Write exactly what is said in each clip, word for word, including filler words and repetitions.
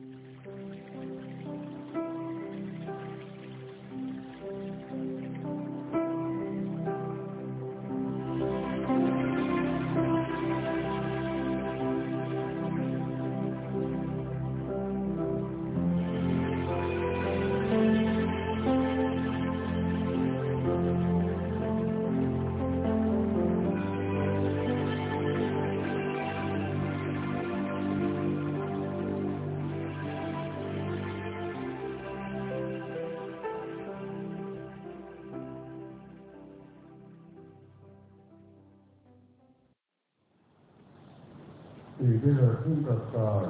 สิ่งที่เกิดขึ้นกับกาย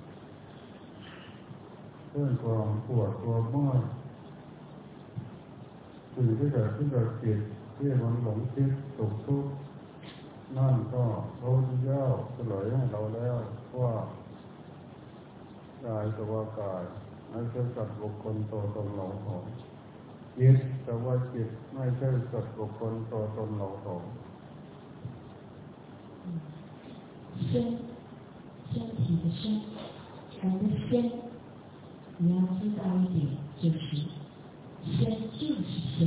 เช่นความปวดความเมื่อยสิ่งที่เกิดขึ้นกับจิตที่มันหลงคิดตกทุกข์นั่นก็พระพุทธเจ้าเฉลยให้เราแล้วว่ากายกับว่ากายไม่ใช่สัตว์บุคคลตัวตนเราของจิตกับว่าจิตไม่ใช่สัตว์บุคคลตัวตนเราของ身，身体的身，我们的身，你要知道一点，就是身就是身，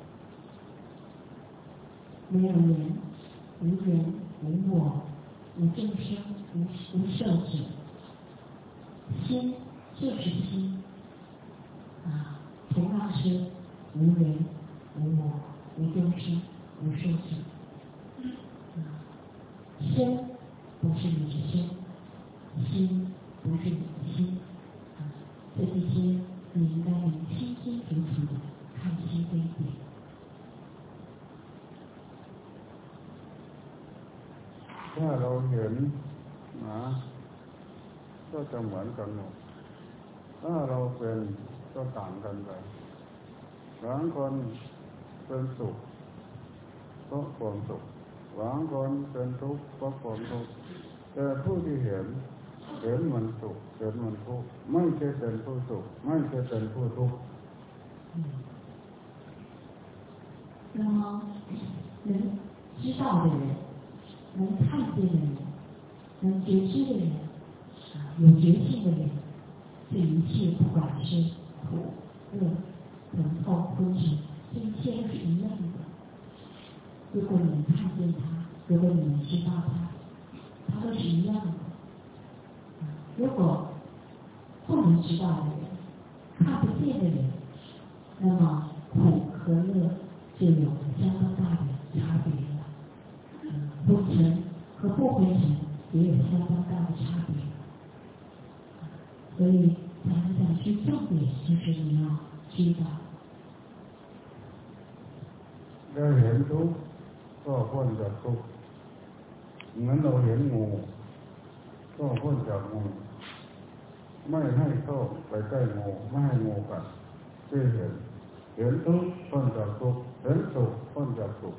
没有人，无人，无我，无众生，无无受者，心就是心，啊，同样是无人，无我，无众生，无受者，啊，身。不是你的身，心不是你的心，啊，这这些你应该能清清楚楚的看清这一点。 ถ้าเราเห็นนะก็จะเหมือนกันหมดถ้าเราเป็นก็ต่างกันไปบางคนเป็นสุขเพราะความสุขบางคนเป็นทุกข์เพราะความทุกข์แต่ผู้ที่เห็นเห็นมันสุขเห็นมันทุกข์ไม่ใช่เป็นผู้สุขไม่ใช่เป็นผู้ทุกข์那么能知道的人，能看见的人，能觉知的人，啊，有觉性的人，这一切不管是苦、乐、疼痛、昏沉，这一切都是一样的。如果你能看见它，如果你能知道它，它都是一样的。如果不能知道的人，看不见的人，那么苦和乐就有相当大的差别了。嗯，昏沉和不昏沉也有相当大的差别。所以咱们讲是重点，就是你要知道。 ได้เห็นทุกข์ก็พ้นจากทุกข์เหมือนเราเห็นงูก็พ้นจากงูไม่ให้เข้าไปใกล้งูไม่ให้งูกัดที่เห็นเห็นทุกข์พ้นจากทุกข์เห็นสุขพ้นจากสุข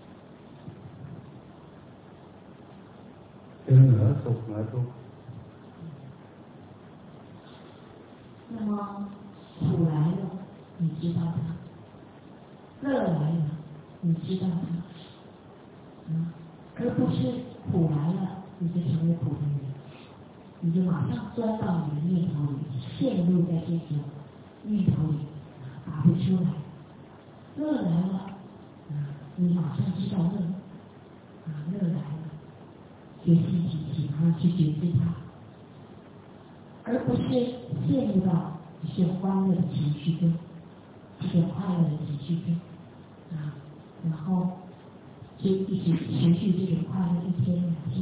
เป็นเหนือสุขเหนือทุกข์那么苦来了，你知道它；乐来了，你知道它。嗯，而不是苦来了，你就成为苦的人，你就马上钻到你的念头里，陷入在这种念头里，拔不出来。乐来了，啊，你马上知道乐，啊，乐来了，觉性提起，然后去觉知它，而不是陷入到一些欢乐的情绪中，一些快乐的情绪中，啊，然后就一直持续这种快乐一天两天。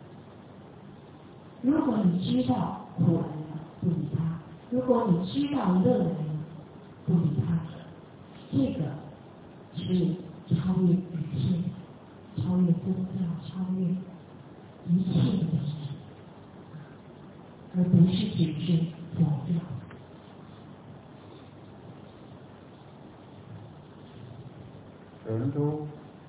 如果你知道苦来了，不理它；如果你知道乐来了，不理它，这个是超越一切，超越宗教，超越一切的东西，而不是只是宗教。 เห็นทุกข์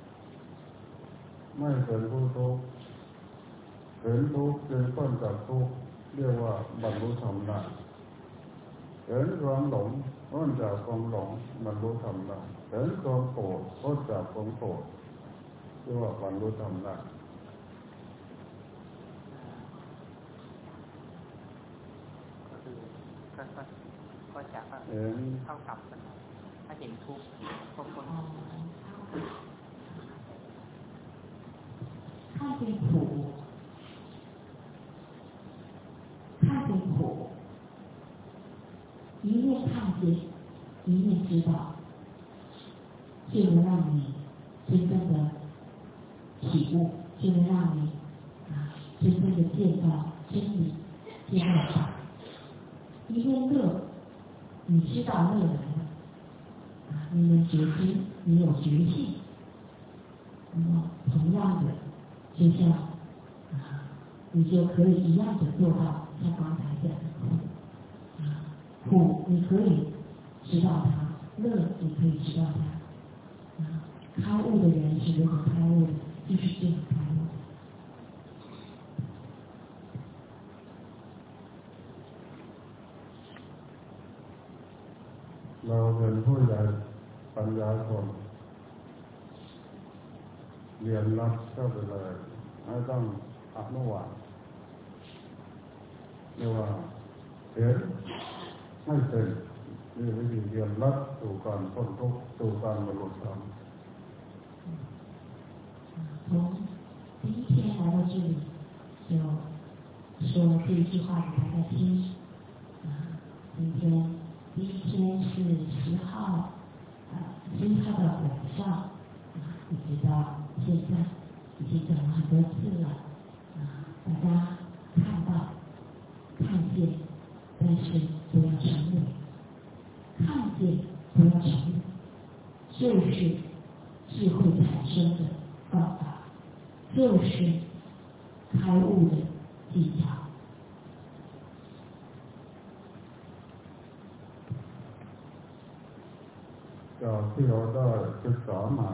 ไม่เป็นผู้ทุกข์เห็นทุกข์จึงพ้นจากทุกข์เรียกว่าบรรลุธรรมได้เห็นความหลงพ้นจากความหลงบรรลุธรรมได้เห็นความโกรธพ้นจากความโกรธเรียกว่าบรรลุธรรมได้คก็ก็ก็จะเท่ากับถ้าเห็นทุกข์ก็พ้น看见苦，看见苦，一面看见，一面知道，就能让你真正的体悟，就能让你啊真正的见到真理，见到法。一面乐，你知道乐来了，啊，你能觉知，你有觉性，那么同样的。就像啊，你就可以一样的做到像刚才讲的苦啊，苦你可以知道它，乐你可以知道它啊。开悟的人是如何开悟的，就是这样开悟。 เราเป็นผู้ใหญ่ปัญญาชนเรียนรับเข้าไปเลยไม่ต้องอนุวาตเรียกว่าเห็นไม่เป็นนี่วิธีเรียนรับสู่การพ้นทุกข์สู่การบรรลุธรรม从第一天来到这里，就说这一句话给大家听。啊，今天第一天是十号，啊，十一号的晚上，啊，一直到现在已经讲了很多次了，啊，大家看到、看见，但是不要成为；看见不要成为，就是智慧产生的方法，就是开悟的技巧。 จากที่เราได้ศึกษามา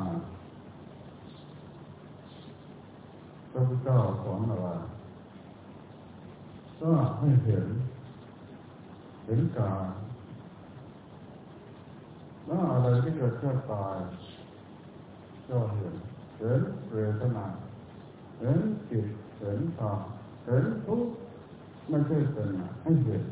พระพุทธเจ้าสอนอะไรก็ให้เห็นเห็นกายแล้วอะไรที่เกิดแค่ตายก็เห็นเห็นเวทนาเห็นจิตเห็นธรรมเห็นทุกข์ไม่ใช่เป็นให้เห็น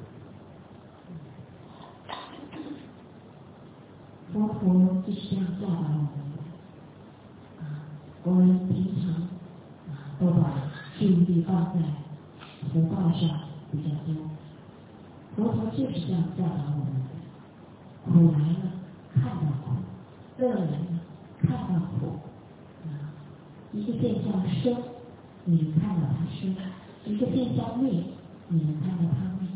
佛陀就是这样教导我们的啊，我们平常啊都把注意力放在福报上比较多，佛陀就是这样教导我们的。苦来了，看到苦；乐来了，看到苦。啊，一个现象生，你能看到它生；一个现象灭，你能看到它灭。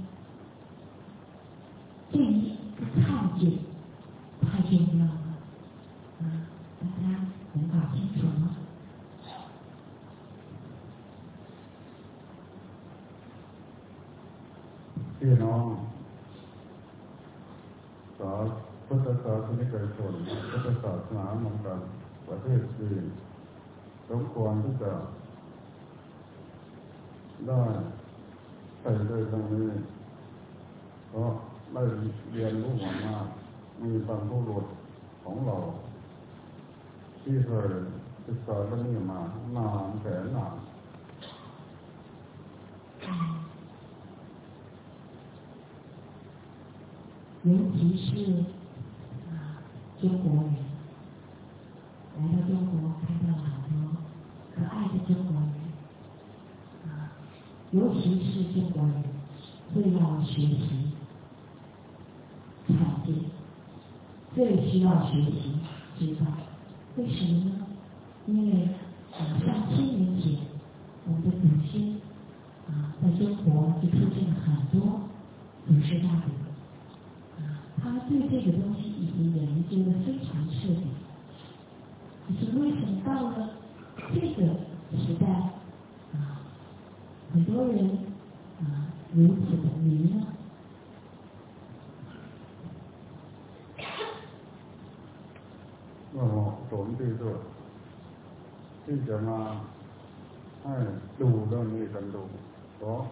这一个看见。太重要了，啊，大家能搞清楚吗？ พี่น้องสาวพุทธศาสนิกชนพุทธศาสนาเหมือนกันประเทศจีนสมควรที่จะได้ใส่ใจตรงนี้เพราะได้เรียนรู้มามากมีบรรพบุรุษของเราที่เคยศึกษาเรื่องนี้มานานแสนนาน尤其是啊中国人来到中国，看到了很多可爱的中国人啊，尤其是中国人最要学习看见。最需要学习知道，为什么呢？因为啊，上千年前，我们的祖先啊，在中国就出现了很多祖师大德啊，他们对这个东西已经研究的非常彻底。可是为什么到了这个时代啊，很多人啊如此的迷呢？ ว่าเหมาะสมที่สุดที่จะมาให้ดูเรื่องนี้กันดูเพราะ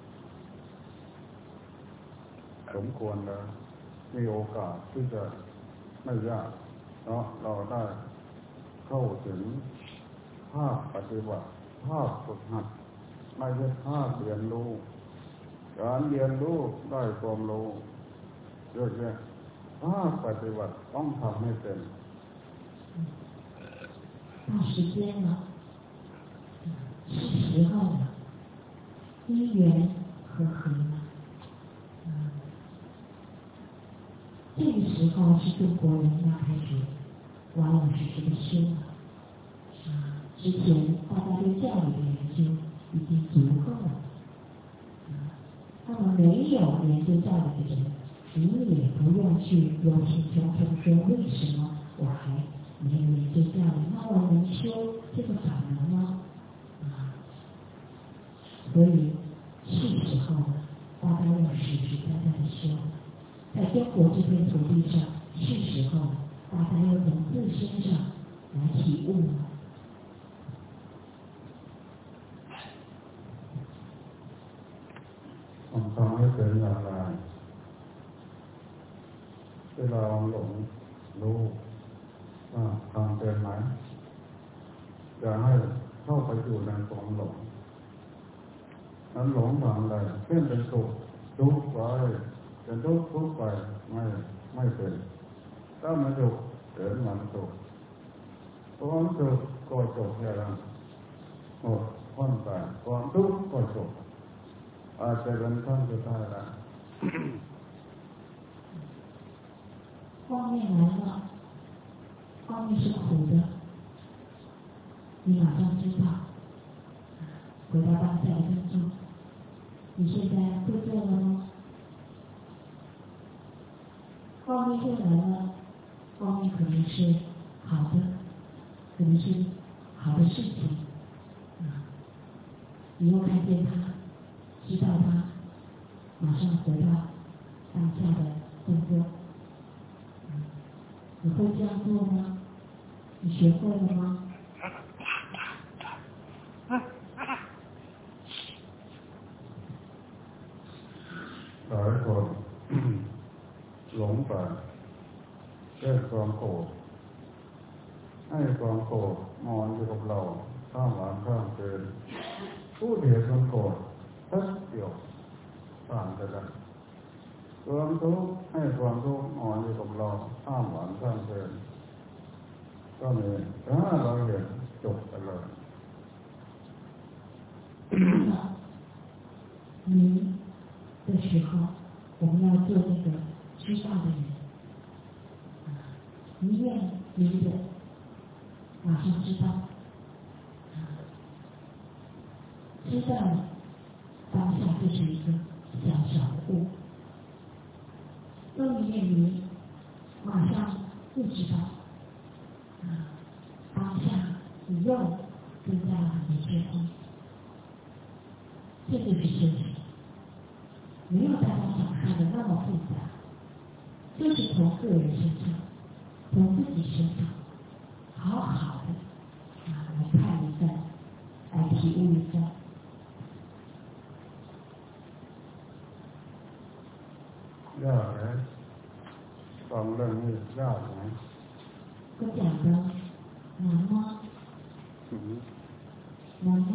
สมควรแล้วมีโอกาสที่จะไม่ยากเพราะเราได้เข้าถึงภาคปฏิบัติภาคฝึกหัดไม่ใช่ภาคเรียนรู้การเรียนรู้ได้ความรู้เยอะแยะถ้าปฏิบัติต้องทำให้เป็น到时间了，是时候了，因缘和合了。这个时候是中国人要开始老老实实的修了。之前大家对教理的研究已经足够了。那么没有研究教理的人，你也不用去忧心忡忡说为什么我还没有研究教理，那我能修这个法门吗？啊，所以是时候了，大家要实实在在的修。在中国这片土地上，是时候大家要从自身上来体悟了。 ทำให้เป็นอย่างไรเวลาหลงรู้ว่าทำเป็นไหมอย่าให้เข้าไปอยู่ในความหลงนั้นหลงทางใดเช่นเป็นสุขทุกข์ไปเป็นทุกข์ทุกข์ไปไม่ไม่เป็นถ้ามันสุขเห็นมันสุขความสุขก็จบอย่างหมดพ้นไปความทุกข์ก็จบอาจจะเป็นขั้นสุดท้ายแล้ว光面来了，光面是苦的，你马上知道，回到当下的分钟，你现在会做了吗？光面进来了，光面可能是好的，可能是好的事情，你又看见它，知道它，马上回到当下的动作。你会这样做吗？你学会了吗？ หลายคนหลงไปแก้ความโกรธให้ความโกรธนอนอยู่กับเราข้ามวันข้ามคืนผู้เดียวความโกรธทัดเดียวต่างกันความทุกข์ให้ความทุกข์นอนอยู่กับเราข้ามวันข้ามคืนก็มีถ้าเราเห็นจบกันเลย你的时候，我们要做那个知道的人，一念一忍，马上知道，知道当下就是一个小小的悟，用一念一，马上不知道，当下你又增加了很多智慧，这就是修行。没有大家想象的那么复杂，就是从个人身上，从自己身上，好好的啊来看一番，来体悟一番。 ยากไหมฟังเรื่องนี้ยากไหมก็讲的难吗？难吗？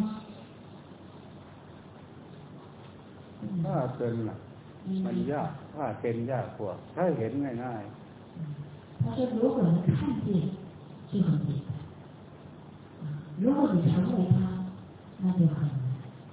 ถ้าเป็นน่ะมันยากถ้าเป็นยากกว่าถ้าเห็นง่ายๆ他说如果能看见就很简单，如果你成为他那就很难。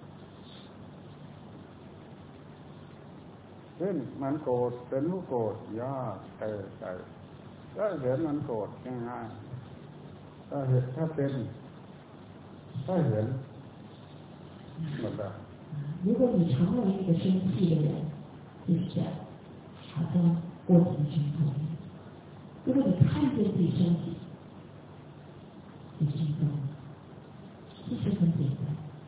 เช่นมันโกรธเป็นผู้โกรธยากแต่ใจถ้าเห็นมันโกรธง่ายๆถ้าเห็นถ้าเป็นถ้าเห็นหมดแล้ว如果你成为一个生气的人，就是这样，好像过程生痛。如果你看见自己生气，就心动了。其实很简单。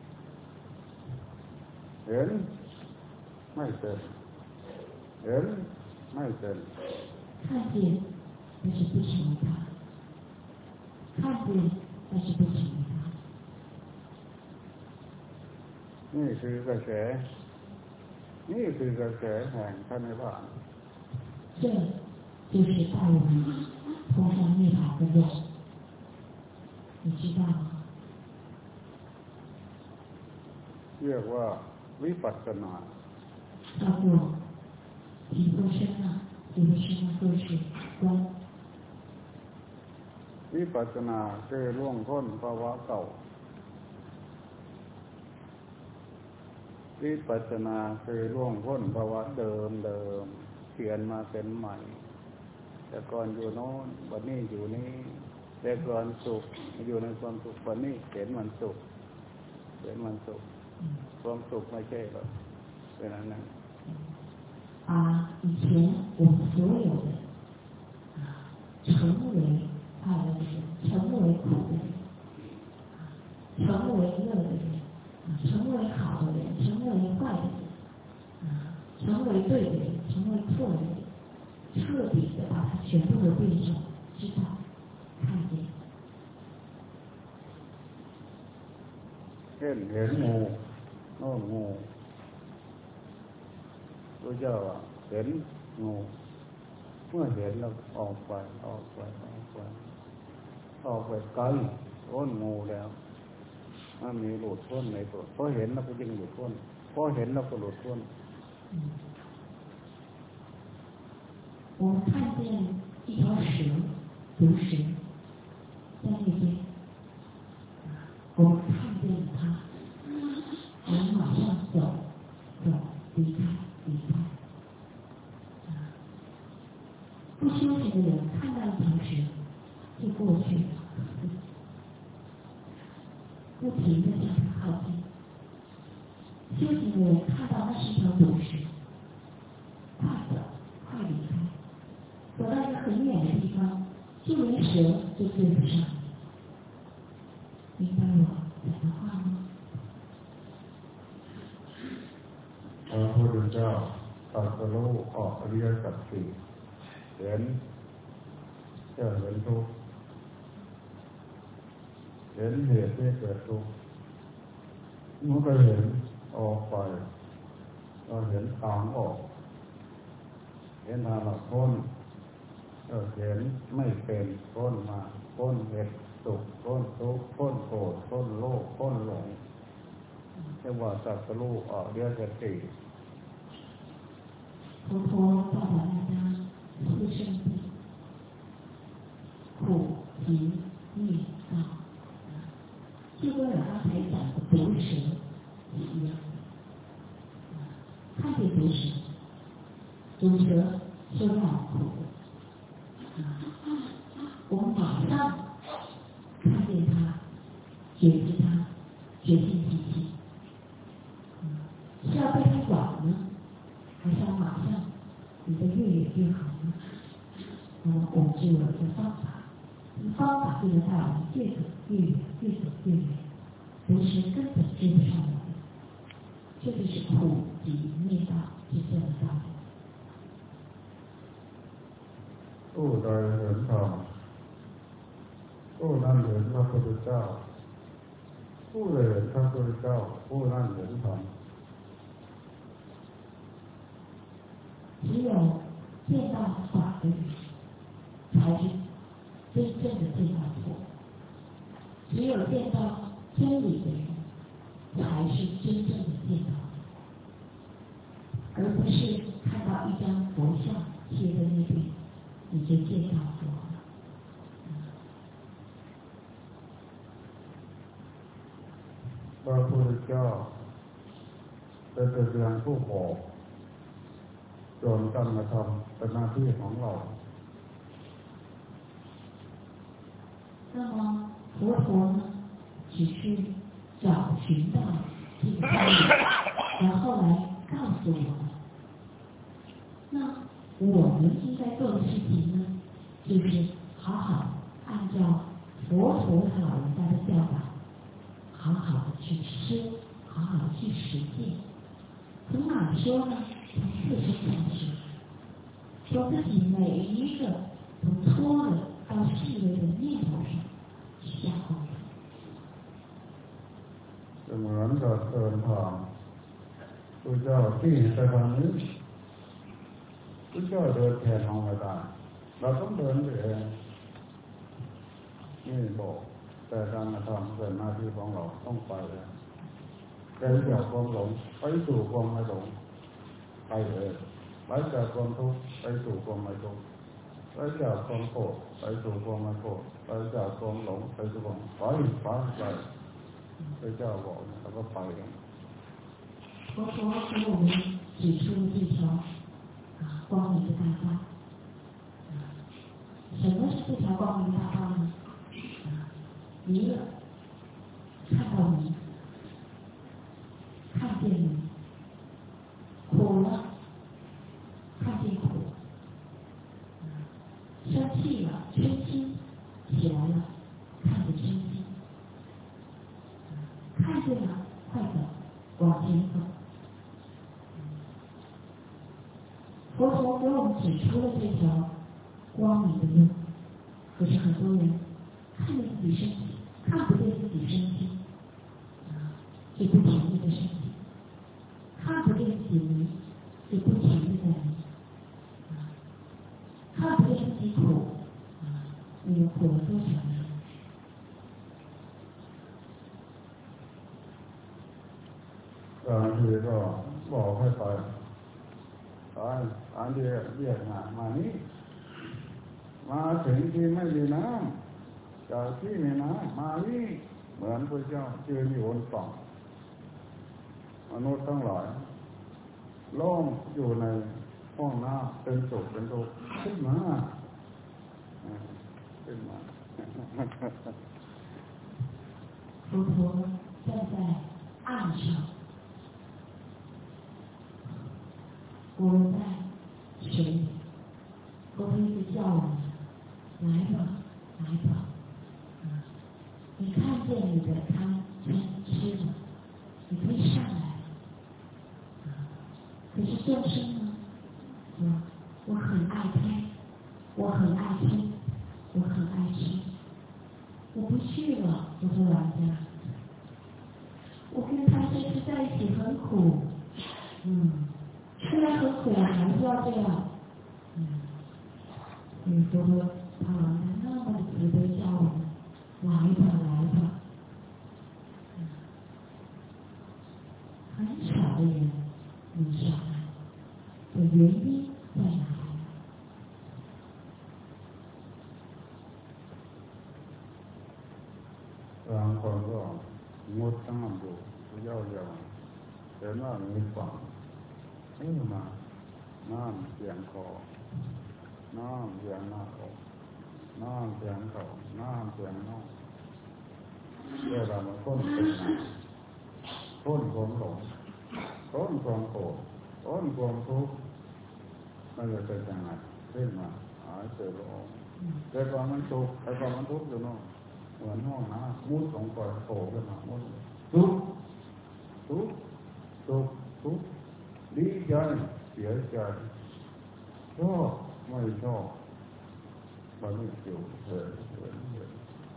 เห็นไม่เป็นเห็นไม่เป็น看见，但是不成为他；看见，但是不成为他。 นี่คือกระแสนี่คือกระแสแห่งพระนิพพาน这就是带我们通向涅槃的路，你知道吗？ เรียกว่าวิปัสสนา叫做提波身啊， 有的时候会是观。 วิปัสสนาคือล่วงพ้นภาวะเก่าวิปัสสนาคือล่วงพ้นภาวะเดิมเดิมเปลี่ยนมาเป็นใหม่แต่ก่อนอยู่โน้นวันนี้อยู่นี่แต่ก่อนสุขอยู่ในความสุขวันนี้เห็นมันสุขเห็นมันสุขความสุขไม่ใช่หรอกเป็นอันนั้น啊，以前我们所有的啊，成为快乐的人，成为苦的人，成为乐的人，成为好的人，成为坏的人，啊，成为对的人，成为错的人，彻底的把它全部都对上，知道，看见。 เห็นเห็นงูโน่นงูพระเจ้าเห็นงูเมื่อเห็นแล้วออกไปออกไปออกไปออกไปไกลพ้นงูแล้วถ้ามีหลุดพ้นในตัวพอเห็นแล้วก็ยิ่งหลุดพ้นพอเห็นแล้วก็หลุดพ้น我们看见一条蛇，毒蛇在那边，我们看见了它，我们马上走，走，离开，离开。不修行的人看到一条蛇就过去了，不停的向它靠近。修行的人看到那是一条毒蛇，快走，快离开。走到一个很远的地方，就连蛇都追不上。明白我讲的话吗？ พระพุทธเจ้าตรัสรู้ออกอริยสัจสี่เห็นเจ้าเห็นทุกข์เห็นเหตุที่เกิดทุกข์เมื่อไปเห็นออกไปก็เห็นทางออกเห็นทางหลักพ้นก็เห็นไม่เป็นพ้นมาพ้นเหตุสุขพ้นทุกข์พ้นโกรธพ้นโลภพ้นหลงเรียกว่าตรัสรู้ออกอริยสัจสี่佛陀教导大家四圣谛，苦、集、灭、道，就跟我刚才讲的毒蛇是一样的。看见毒蛇，毒蛇说要苦，我们马上看见它，觉知它，决心提起，是要被它管呢？还是要马上离得越远越好呢？那么我们就有一个方法，方法就能带我们越走越远，越走越远，同时根本追不上我们。这就是苦集灭道真正的道理。 ผู้ใดเห็นธรรมผู้นั้นเห็นพระพุทธเจ้าผู้ใดเห็นพระพุทธเจ้าผู้นั้นเห็นธรรม只有见到法的人，才是真正的见到佛；只有见到真理的人，才是真正的见到佛，而不是看到一张佛像贴在那边，你就见到佛了。 พระพุทธเจ้าเป็นแต่เพียงผู้บอกส่วนการกระทำเป็นหน้าที่ของเรา那么佛陀呢，只是找寻到这个道理，然后来告诉我们。那我们应该做的事情呢，就是好好按照佛陀和老人家的教导，好好的去修，好好的去实践。从哪说呢？从四圣上说，说自己每一个从粗的到细微的念头上去下功夫。 เหมือนกับเดินทางพระเจ้าที่ไปทางนี้พระเจ้าเดินแทนเราไม่ได้เราต้องเดินเองนี่บอกแต่การกระทำเป็นหน้าที่ของเราต้องไปไปจากความหลงไปสู่ความไม่หลงไปเลยไหลจากความทุกข์ไปสู่ความไม่ทุกข์ไหลจากความโกรธไปสู่ความไม่โกรธไหลจากความหลงไปสู่ความไปไปไปพระเจ้าบอกแล้วก็ไปกัน佛陀给我们指出了这条啊光明的大道。什么是这条光明大道呢？迷了，看到迷，看见迷，苦了，看见苦，生气了，嗔心起来了，看见嗔心，看见了，快走，往前走。佛陀给我们指出了这条光明的路，可是很多人看着自己生气，看不见自己生气，就不停地的生气；看不见自己迷，就不停地在迷；看不见自己苦，你们苦了多少年？ บางทีก็บอกให้ไปไปอันเดียวเรียกมามานี่มาถึงที่ไม่มีน้ำจากที่มีน้ำมานี่เหมือนพระเจ้ายืนอยู่บนฝั่งมนุษย์ทั้งหลายล้อมอยู่ในห้องน้ำเป็นสุขเป็นทุกข์ขึ้นมาขึ้นมา佛陀站在岸上，我们在水里，佛陀一直叫我们来吧，来吧，啊！你看见你的汤真吃了，你可以上来，啊！可是众生呢？说我很爱贪，我很爱听，我很爱吃，我不去了。我说老人家，我跟他这次在一起很苦，嗯，虽然很苦，还是要这样，嗯，嗯，佛陀他老人家那么的慈悲教我们，来吧，来吧，嗯，很少的人能上来，的原因在哪里？ บางคนก็งดน้ำอยู่เย่าเย่าแต่ว่ามีฝั่งให้มาน้ำเสียงคอน้ำเสียงหน้าอกน้ำเสียงเข่าน้ำเสียงน่องเวลามันต้นเป็นหนาต้นความหลงต้นความโกรธต้นความทุกข์มันจะเป็นยังไงขึ้นมาหายเจอลงแต่ความมันทุกข์แต่ความมันทุกข์อยู่น่ะเหมือนห้องน้ำมุดลงไปโผล่ขึ้นมามุดทุกข์ทุกข์ทุกข์ทุกข์ดีใจเสียใจชอบไม่ชอบมันไม่เกี่ยวเลยเลย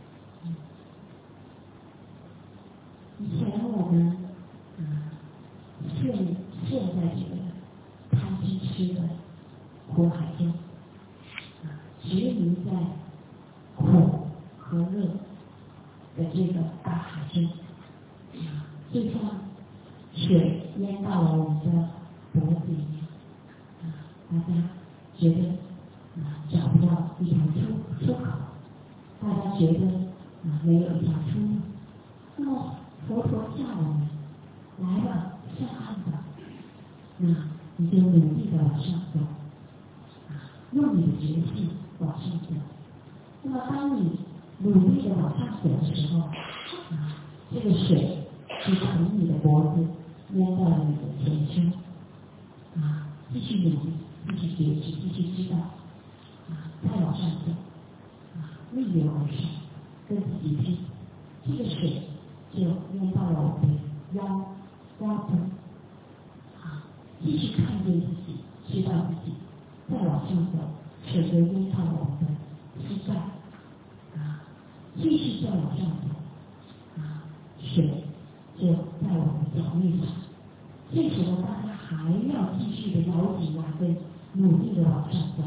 以前我们啊陷陷在这个贪嗔痴的苦海中，啊执迷在苦和乐的这个大海中，啊就像水淹到了我们的脖子里面，啊大家觉得啊找不到一条出出口，大家觉得啊没有一条出路，那么佛陀叫我们来吧，上岸吧，那你就努力的往上走，啊用你的决心往上走。那么当你努力的往上走的时候，啊这个水就从你的脖子淹到了你的前胸，啊继续努力，继续觉知，继续知道，啊再往上走，啊逆流而上，跟自己拼，这个水就淹到了我们的腰腰部，啊继续看见自己，知道自己，再往上走，水就淹到了我们的膝盖，啊继续再往上走，啊水就在我们的脚面上，这时候大家还要继续的咬紧牙根，努力的往上走。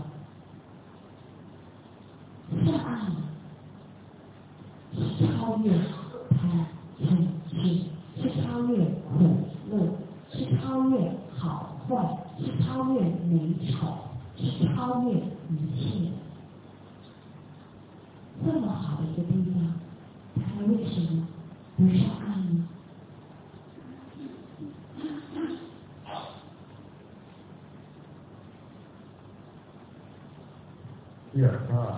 上岸了，是超越贪嗔痴，是超越苦乐，是超越好坏是超越美丑，是超越一切。这么好的一个地方，它为什么不上岸呢？ เทียบท่า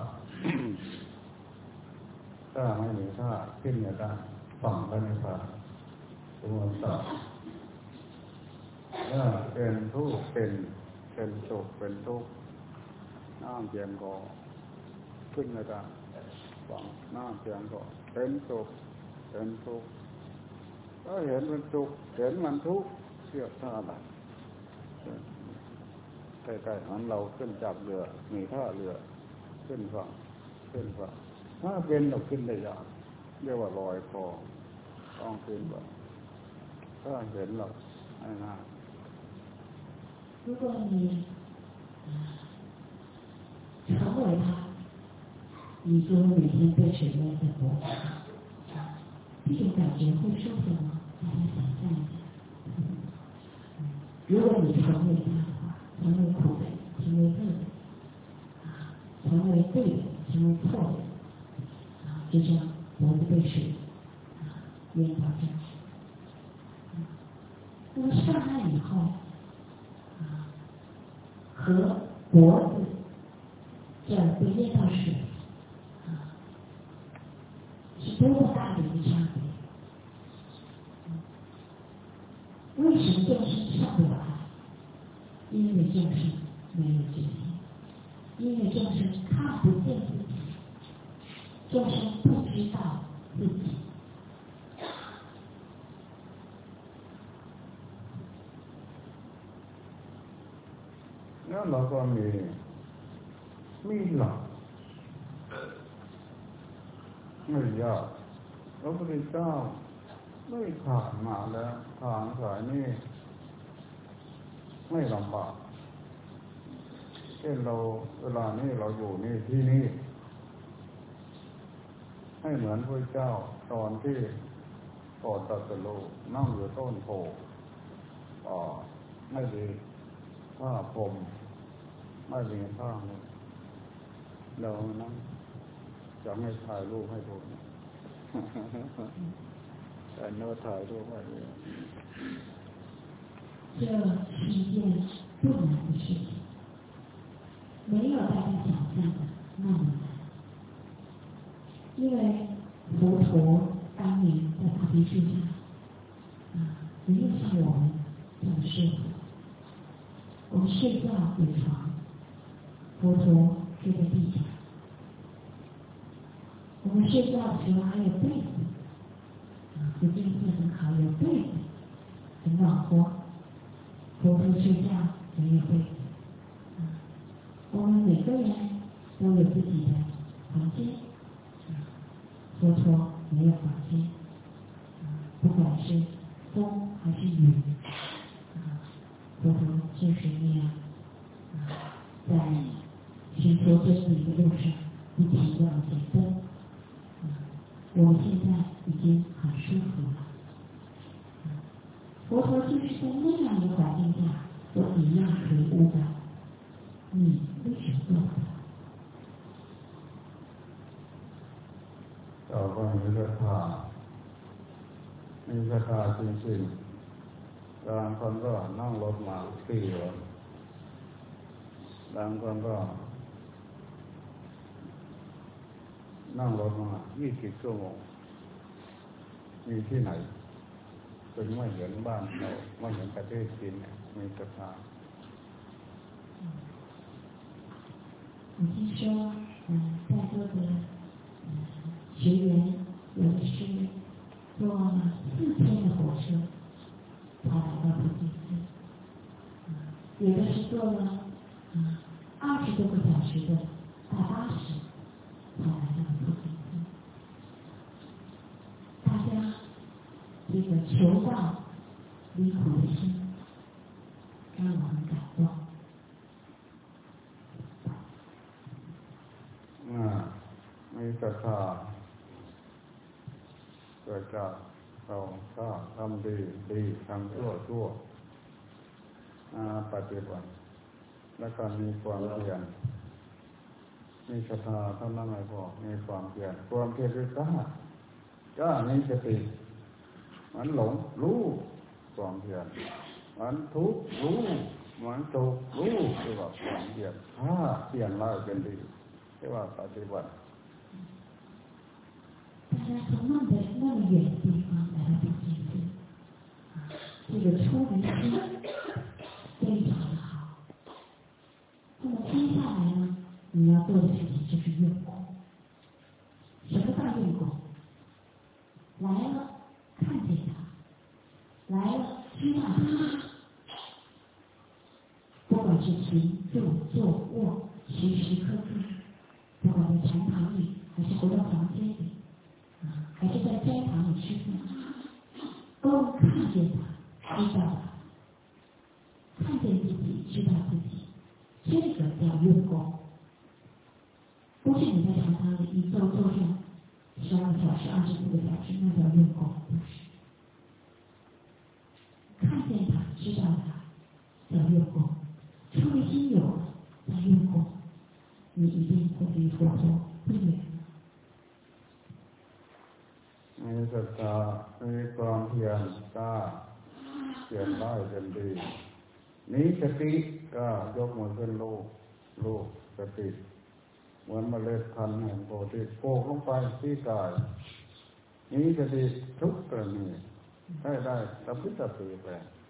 ถ้าไม่มีท่าขึ้นไม่ได้ฝั่งก็ไม่ผ่านตัวต่อถ้าเป็นทุกข์เป็นเป็นสุขเป็นทุกข์น้ำเพียงก็ขึ้นไม่ได้ฝั่งน้ำเพียงก็เป็นสุขเป็นทุกข์ถ้าเห็นมันสุขเห็นมันทุกข์เทียบท่าอะไรใกล้ๆนั้นเราขึ้นจากเรือมีท่าเรือขึ้นฝั่งขึ้นฝั่งถ้าเป็นเราขึ้นได้ยากเรียกว่าลอยคอต้องขึ้นฝั่งถ้าเห็นเราง่าย如果你成为他，你就每天被水淹在脖子上，这种感觉会舒服吗？大家想象一下。如果你成为他的话，成为苦的，成为恶的，成为对的，成为错的，就这样脖子被水淹到这儿。那么上岸以后，和脖子这儿被淹到水，是多么大的一个差别！为什么众生上不了岸？因为众生没有决心，因为众生看不见自己，众生不知道自己。 แล้วเราก็มีมีหลักไม่ยากพระพุทธเจ้าไม่ผ่านมาแล้วทางสายนี้ไม่ลำบากเช่นเราเวลานี้เราอยู่นี่ที่นี่ให้เหมือนพระเจ้าตอนที่ก่อนตรัสรู้นั่งอยู่ต้นโพอ่าไม่ดีผ้าพรมไม่มีผ้าเลยเรานั่งจะไม่ถ่ายรูปให้ดูแต่โน้ตถ่ายรูปให้ดู这是一件不难的事情，没有大家想象的那么难。因为佛陀当年在菩提树下，啊，没有像我们这么适合。我们睡觉有床，佛陀睡在地上。我们睡觉的时候还有被子，啊，这地子很好，有被子，很暖和。佛陀睡觉没有被子，啊，我们每个人都有自己的房间，啊，佛陀没有房间，啊，不管是风还是雨，啊，佛陀就是那样，啊，在寻求真理的路上不停地往前奔，啊，我们现在已经很舒服了。佛陀就是在那样的环境下，我一样可以悟到，你为什么做不到？ ต่อไปมีศรัทธามีศรัทธาจริงๆบางคนก็นั่งรถมาสี่วันบางคนก็นั่งรถมายี่สิบชั่วโมงมีที่ไหนเป็นไม่เห็นบ้านเราไม่เห็นประเทศจีนมีศรัทธา我听说，嗯，在座的嗯学员有的是坐了四天的火车才来到普吉寺，有的是坐了嗯二十多个小时的大巴士才来到普吉寺。大家这个求道离苦的心让我很感动。 มีศรัทธาเกิดจากเราถ้าทำดีดีทำชั่วชั่วทปฏิบัติแล้วก็มีความเพียรมีศรัทธาเท่านั้นไม่พอมีความเพียรความเพียรคือกล้ากล้ามีสติมันหลงรู้ความเพียรมันทุกข์รู้มันสุขรู้เรียกว่าความเพียรถ้าเพียรแล้วเป็นดีเรียกว่าปฏิบัติ大家从那么那么远的地方来到北京市，这个出离心非常的好。那么接下来呢，你要做的事情就是用功。什么叫用功？来了，看见它；来了，知道它。不管是行、住、坐、卧，时时刻刻，不管在禅堂里，还是回到房间里。还是在斋堂里吃饭，都看见他，知道他，看见自己，知道自己，这个叫用功。不是你在禅堂里一坐坐上十二个小时、二十四个小时，那叫用功，不是。看见他，知道他，叫用功。出离心有了，叫用功，你一定会离佛陀不远。 มีศรัทธามีความเพียรกล้าเพียรได้เป็นดีมีสติก็ยกมือขึ้นลูกลูกสติเหมือนเมล็ดพันธุ์แห่งโพธิโปกลงไปที่กายมีสติทุกกรณีได้ได้ตะพิตะปีไป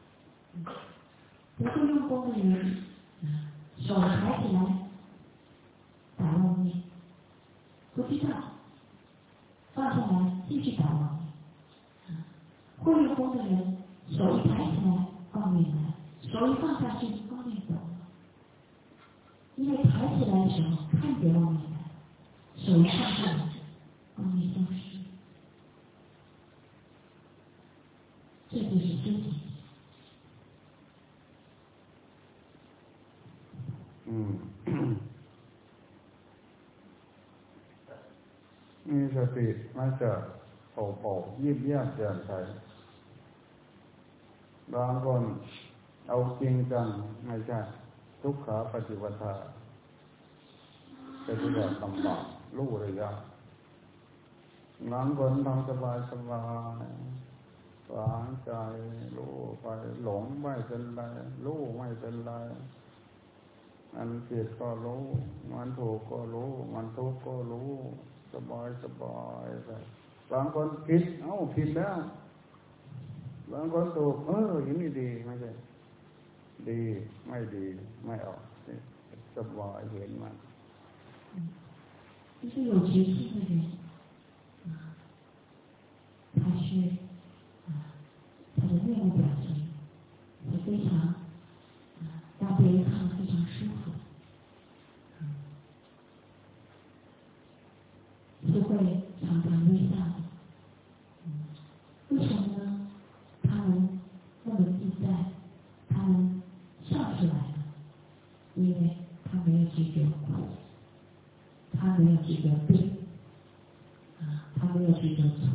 不会用功的人，手抬起来打妄念，不知道。放下来，继续打妄念。会用功的人，手一抬起来，妄念来；手一放下去，妄念走了。因为抬起来的时候看见妄念来，手一放下来，妄念消失。这就是修行。 嗯。มีสติมันจะโผล่ยิ้มแย้มแจ่มใสบางคนเอาจริงจังไม่ใช่ทุกขาปฏิปทาปฏิบัติลำบากรู้ระยะบางคนทำสบายสบายวางใจรู้ไปหลงไม่เป็นไรรู้ไม่เป็นไรมันผิดก็รู้มันถูกก็รู้มันทุกข์ก็รู้สบายสบายไปบางคนผิดเอ้าผิดแล้วบางคนถูกเอออย่างนี้ดีไม่ใช่ดีไม่ดีไม่ออกสบายเห็นมัน就是有决心的人他是他的面部表情是非常让别人看了非常舒服是会常常微笑的。为什么呢？他们那么自在，他们笑出来了，因为他没有觉得苦，他没有觉得病，啊，他没有觉得错，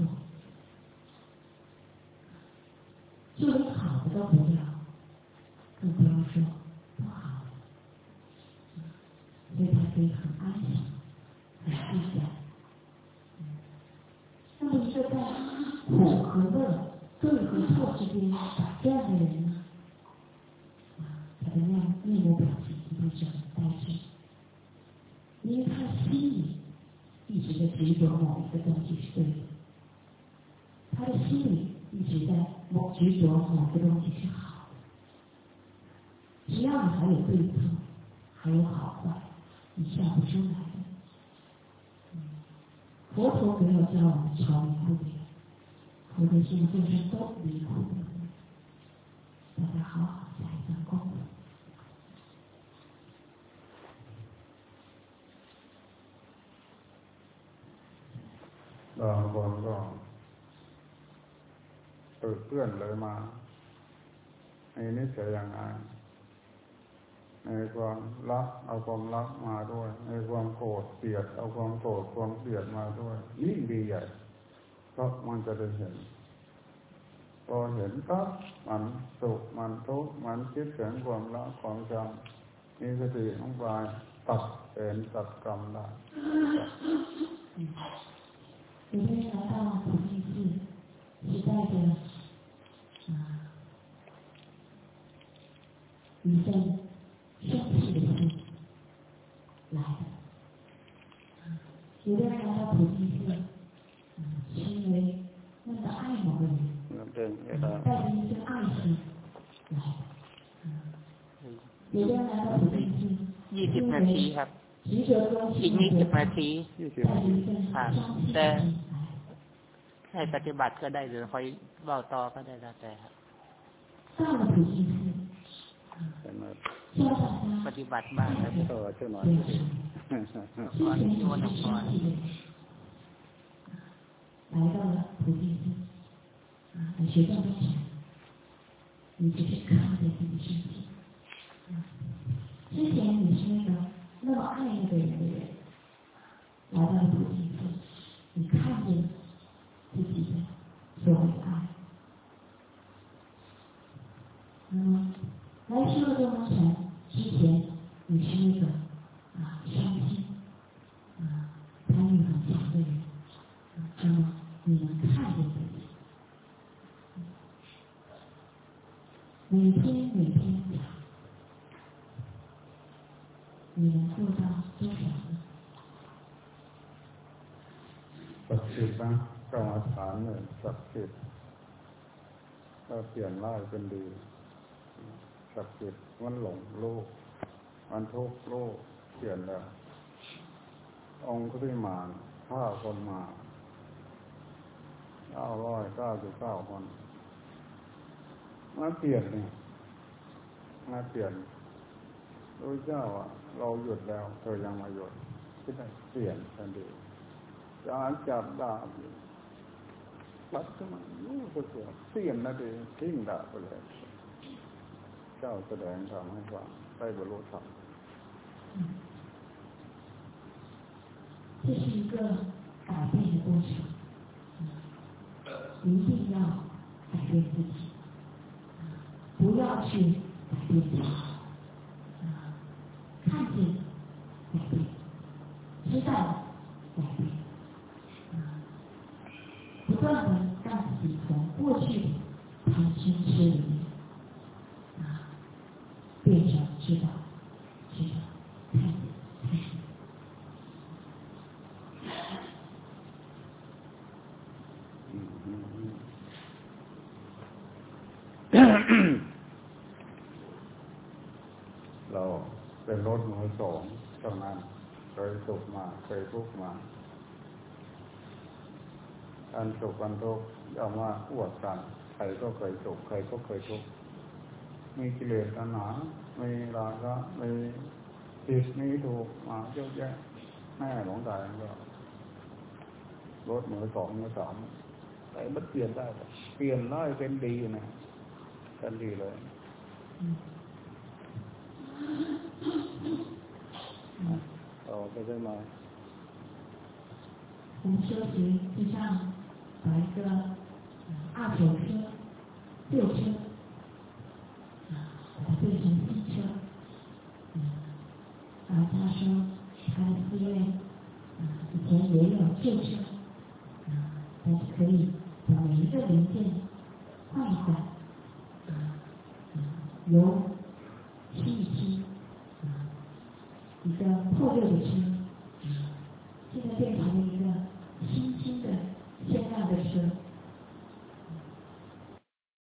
就连好的都不要，更不要说不好的，所以他可以很安详，很自在。那么一个在苦和乐、对和错之间打转的人呢，他的面面部表情一定是很呆滞，因为他的心里一直在执着某一个东西是对的，他的心里一直在某执着某个东西是好的。只要你还有对错，还有好坏，你笑不出来的。佛陀没有教我们超离苦点，佛陀希望众生都离苦的。大家好好下一份功夫。 บางคนก็เปิดเพื่อนเลยมาในนิสัยอย่างไรในความรักเอาความรักมาด้วยในความโกรธเกลียดเอาความโกรธความเกลียดมาด้วยยิ่งดีใหญ่เพราะมันจะได้เห็นพอเห็นปั๊บมันสุขมันทุกข์มันคิดถึงความละความจำมีสติลงไปตัดเป็นตัดกรรมได้有的人来到普济寺是带着啊一份生气的心来的，有的人来到普济寺是因为那个爱某个人，带着一份爱心来的。有的人来到普济寺ยี่สิบนาทีครับอีกยี่สิบนาทีครับแต่ให้ปฏิบัติก็ได้หรือคอยเล่าต่อก็ได้แล้วแต่ครับปฏิบัติบ้างครับต่อเท่านั้นตอนนี้วันหนึ่งก่อน来到了普济寺啊，来学到东西，你只是看着自己身体。之前你是那个那么爱那个人的人，来到了普济寺，你看见自己的所谓爱。那么来修了这么禅之前，你是那个啊伤心啊贪欲很强的人，那么你能看见自己。每天每天讲，你能做到多少呢？ ศักดิ์สิทธิ์นะกรรมฐานเนี่ยศักดิ์สิทธิ์ถ้าเปลี่ยนร้ายเป็นดีศักดิ์สิทธิ์มันหลงโลกมันทุกข์โลกเปลี่ยนแล้วองค์ที่มาฆ่าคนมาเก้าร้อยเก้าสิบเก้าคนมาเปลี่ยนเนี่ยมาเปลี่ยนโดยเจ้าอ่ะเราหยุดแล้วเธอยังมาหยุดที่ได้เปลี่ยนทันทีจะจับดาบปัดขึ้นมารู้สึกว่าเปลี่ยนนาทีทิ้งดาบไปเลยเจ้าแสดงธรรมให้ฟังได้บรรลุธรรม这是一个改变的过程，一定要改变自己，不要去改变别人，看见改变，知道改变，不断的让自己从过去的贪嗔痴里面变成知道，知道，看见，看见。 เราเป็นรถมือสองเท่านั้นเคยสุขมาเคยทุกข์มาอันสุขอันทุกข์ย่อมว่าอวดกันใครก็เคยสุขใครก็เคยทุกข์มีกิเลสตัณหามีราคะมีผิดมีถูกมาเยอะแยะแม่หลงตายก็รถมือสองมือสามแต่มันเปลี่ยนได้เปลี่ยนได้เป็นดีนะเป็นดีเลยต่อไปได้ไหม我们修行就像把一个二手车、旧车，把它变成新车。啊，他说他的寺院以前也有旧车，但是可以把每一个零件换一换，油吸一吸，一个破旧的车，现在变成了一个新兴的、鲜亮的车。